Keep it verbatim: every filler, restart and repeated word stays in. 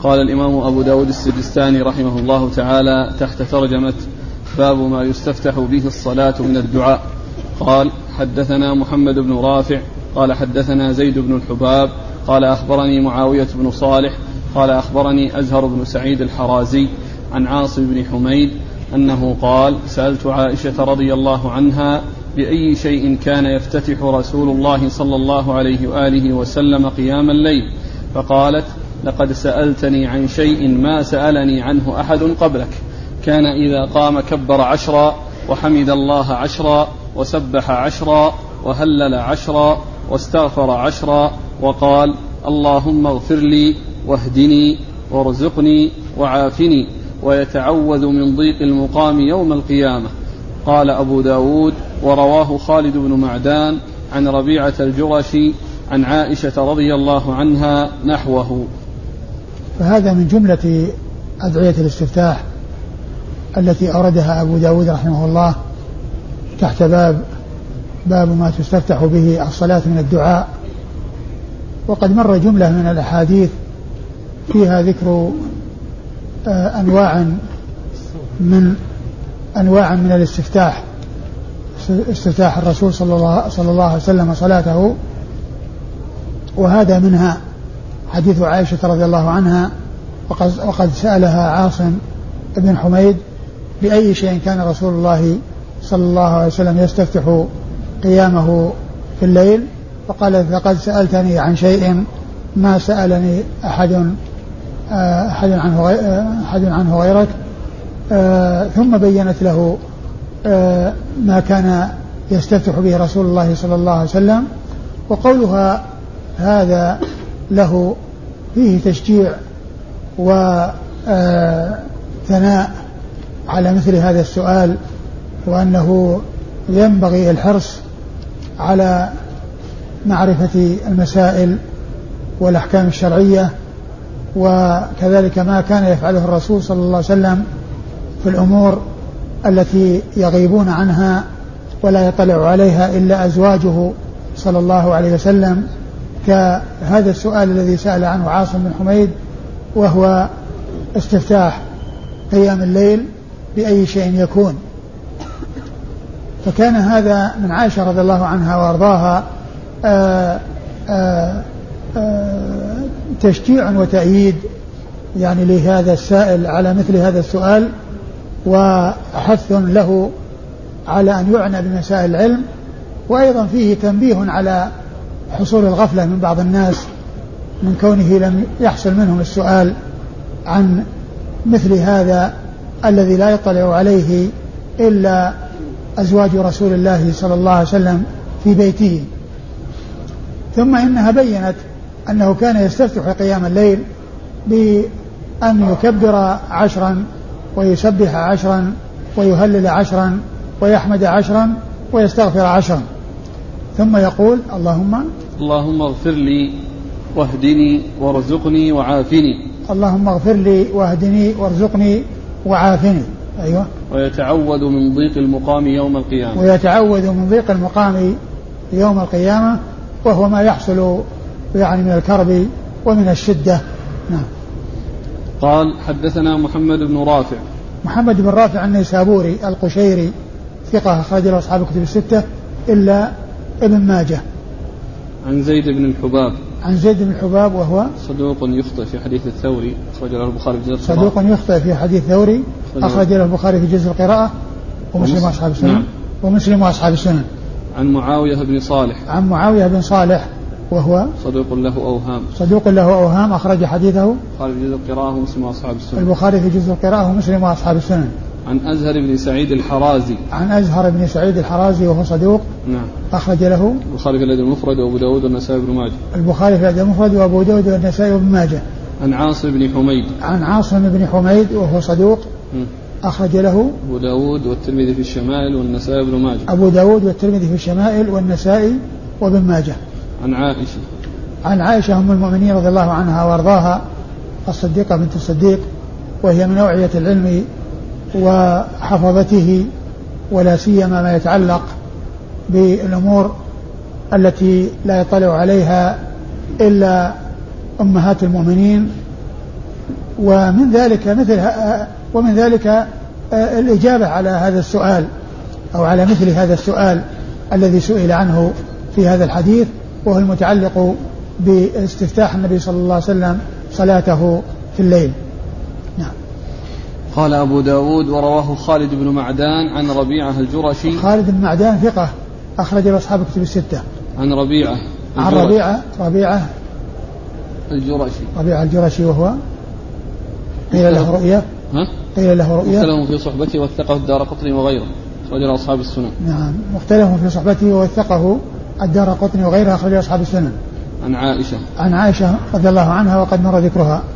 قال الإمام أبو داود السجستاني رحمه الله تعالى تحت ترجمة باب ما يستفتح به الصلاة من الدعاء. قال حدثنا محمد بن رافع قال حدثنا زيد بن الحباب قال أخبرني معاوية بن صالح قال أخبرني أزهر بن سعيد الحرازي عن عاصم بن حميد أنه قال سألت عائشة رضي الله عنها بأي شيء كان يفتتح رسول الله صلى الله عليه وآله وسلم قيام الليل، فقالت لقد سألتني عن شيء ما سألني عنه أحد قبلك، كان إذا قام كبر عشرا وحمد الله عشرا وسبح عشرا وهلل عشرا واستغفر عشرا وقال اللهم اغفر لي واهدني وارزقني وعافني ويتعوذ من ضيق المقام يوم القيامة. قال أبو داود ورواه خالد بن معدان عن ربيعة الجرشي عن عائشة رضي الله عنها نحوه. فهذا من جملة أدعية الاستفتاح التي أوردها أبو داود رحمه الله تحت باب باب ما تستفتح به الصلاة من الدعاء. وقد مر جملة من الأحاديث فيها ذكر أنواع من أنواع من الاستفتاح، استفتاح الرسول صلى الله, صلى الله عليه وسلم صلاته، وهذا منها حديث عائشة رضي الله عنها وقد, وقد سألها عاصم بن حميد بأي شيء كان رسول الله صلى الله عليه وسلم يستفتح قيامه في الليل، فقالت لقد سألتني عن شيء ما سألني أحد أحد عنه أحد عنه غيرك، ثم بينت له ما كان يستفتح به رسول الله صلى الله عليه وسلم. وقولها هذا له فيه تشجيع وثناء على مثل هذا السؤال، وأنه ينبغي الحرص على معرفة المسائل والأحكام الشرعية، وكذلك ما كان يفعله الرسول صلى الله عليه وسلم في الأمور التي يغيبون عنها ولا يطلع عليها إلا أزواجه صلى الله عليه وسلم، كهذا السؤال الذي سأل عنه عاصم بن حميد وهو استفتاح قيام الليل بأي شيء يكون. فكان هذا من عائشة رضي الله عنها وأرضاها آآ آآ آآ تشجيع وتأييد يعني لهذا السائل على مثل هذا السؤال، وحث له على أن يعنى بمسائل العلم، وأيضا فيه تنبيه على حصول الغفلة من بعض الناس من كونه لم يحصل منهم السؤال عن مثل هذا الذي لا يطلع عليه إلا أزواج رسول الله صلى الله عليه وسلم في بيته. ثم إنها بيّنت أنه كان يستفتح قيام الليل بأن يكبر عشرا ويسبح عشرا ويهلل عشرا ويحمد عشرا ويستغفر عشرا، ثم يقول اللهم اللهم اغفر لي واهدني وارزقني وعافني. اللهم اغفر لي واهدني وارزقني وعافني. أيوة. ويتعوذ من ضيق المقام يوم القيامة. ويتعوذ من ضيق المقام يوم القيامة، وهو ما يحصل يعني من الكرب ومن الشدة. نعم. قال حدثنا محمد بن رافع. محمد بن رافع النيسابوري القشيري ثقة أخرج له أصحاب الكتب الستة إلا ابن ماجه. عن زيد بن الحباب. عن زيد بن الحباب وهو صدوق يخطئ في حديث الثوري أخرج له البخاري في جزء القراءة. صدوق يخطئ في حديث الثوري أخرج له البخاري في جزء القراءة ومسلم وأصحاب السنن. نعم. ومسلم وأصحاب السنن. عن معاوية بن صالح. عن معاوية بن صالح وهو صدوق له أوهام. صدوق له أوهام أخرج حديثه البخاري في جزء القراءة ومسلم وأصحاب السنن. البخاري في جزء القراءة ومسلم وأصحاب السنن. عن أزهر بن سعيد الحرازي. عن أزهر بن سعيد الحرازي وهو صدوق. نعم. أخرج له البخاري في الأدب المفرد وأبو داود والنسائي وابن ماجه. البخاري في الأدب المفرد وأبو داود والنسائي وابن ماجه. عن عاصم بن حميد. عن عاصم بن حميد وهو صدوق. م. أخرج له أبو داود والترمذي في الشمائل والنسائي وابن ماجه. أبو داود والترمذي في الشمائل والنسائي وابن ماجه. عن عائشة. عن عائشة أم المؤمنين رضي الله عنها وأرضاها الصديقة بنت الصديق، وهي من أوعية العلم وحفظته، ولا سيما ما يتعلق بالأمور التي لا يطلع عليها إلا أمهات المؤمنين ومن ذلك مثل ومن ذلك الإجابة على هذا السؤال أو على مثل هذا السؤال الذي سئل عنه في هذا الحديث، وهو المتعلق باستفتاح النبي صلى الله عليه وسلم صلاته في الليل. نعم. قال أبو داود ورواه خالد بن معدان عن ربيعة الجرشي. خالد بن معدان ثقة أخرج له أصحاب الكتب الستة. عن ربيعة عن ربيعة ربيعة الجرشي ربيعة الجرشي وهو قيل له رؤيا ها؟ قيل له رؤيا مختلف في صحبته وثقه الدارقطني وغيره أخرج له أصحاب السنن. نعم مختلف في صحبته ووثقه الدارقطني وغيره أخرج له أصحاب السنن. عن عائشة عن عائشة رضي الله عنها وقد مر ذكرها